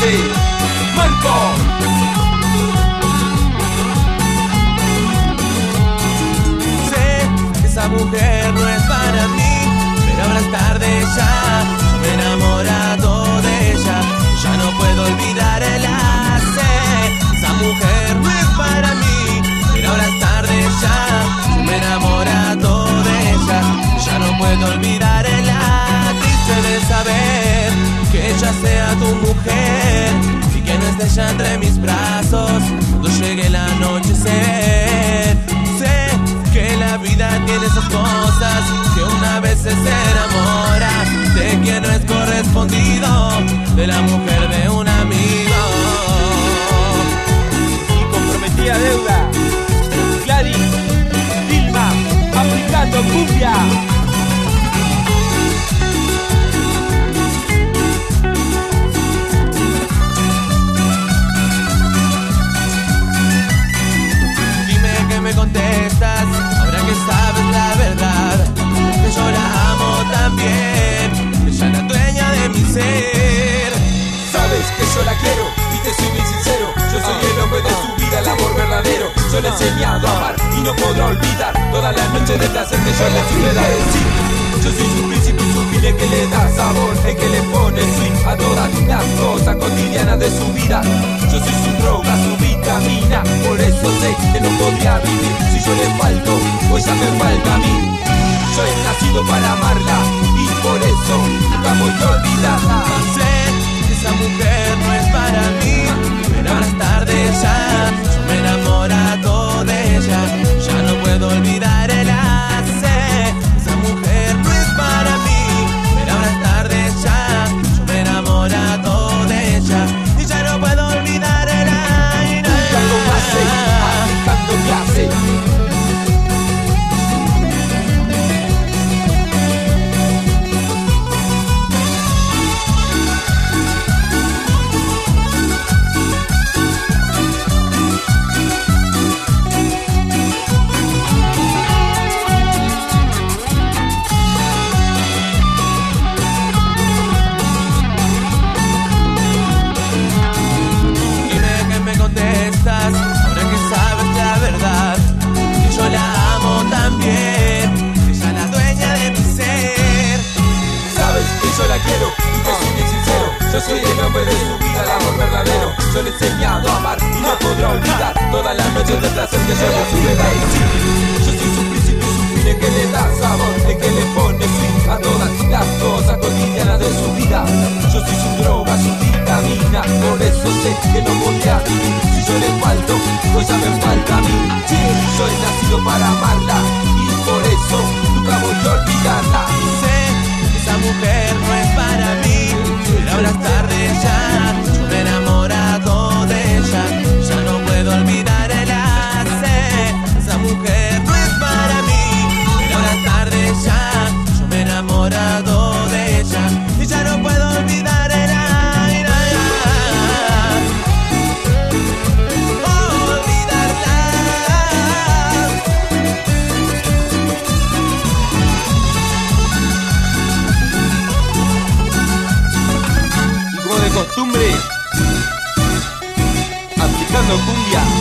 Marco. Sé que esa mujer no es para mí, pero ahora es tarde ya. Yo me he enamorado de ella, ya no puedo olvidarla. Sé, esa mujer no es para mí, pero ahora es tarde ya. Yo me he enamorado de ella, ya no puedo olvidarla. Triste de saber que ella sea tu mujer y que no esté ya entre mis brazos cuando llegue el anochecer. Sé que la vida tiene esas cosas que una vez se enamora de quien no es correspondido, de la mujer de un amigo. Y comprometida deuda. Gladys, Vilma, aplicando cumbia. Me contestas, ahora que sabes la verdad, que yo la amo también, ella es la dueña de mi ser. Sabes que yo la quiero y te soy bien sincero. Yo soy el hombre de su vida, el amor verdadero. Yo le he enseñado a amar y no podrá olvidar todas las noches de placer que yo le supe dar. Sí, yo soy su príncipe y su fin, el que le da sabor, el que le pone swing a todas las cosas cotidianas de su vida. Yo soy su droga, su vitamina, por eso sé que no podría vivir si yo le falto o ella me falta a mí. Yo he nacido para amarla y por eso nunca voy a olvidarla. Sé que esa mujer no es para mí, pero ahora es tarde ya. Yo me he enamorado de ella, ya no puedo olvidarla. Sé, esa mujer no es para mí, pero ahora es tarde ya. Yo me he enamorado de ella y ya no puedo olvidarla. Aplicando clase. Ahora que sabes la verdad, que yo la amo también, que ella es la dueña de mi ser. Sabes que yo la quiero y te soy bien sincero. Yo soy el hombre de su vida, el amor verdadero. Yo le he enseñado a amar y no podrá olvidar todas las noches de placer que yo le supe dar. Yo soy su príncipe y su fin, el que le da sabor, el que le pone swing a todas las cosas cotidianas de su vida. Yo soy su droga, su vitamina, por eso sé que no podría vivir si yo le falto, pues ya me falta a mí. Yo he nacido para amarla y por eso nunca voy a olvidarla. Sé que esa mujer no es para mí, pero ahora es tarde ya. Yo me he enamorado de ella, ya no puedo olvidarla. Sé, esa mujer no es para mí, pero ahora es tarde ya. Yo me he enamorado de ella y ya no puedo olvidarla. Costumbre, aplicando cumbia.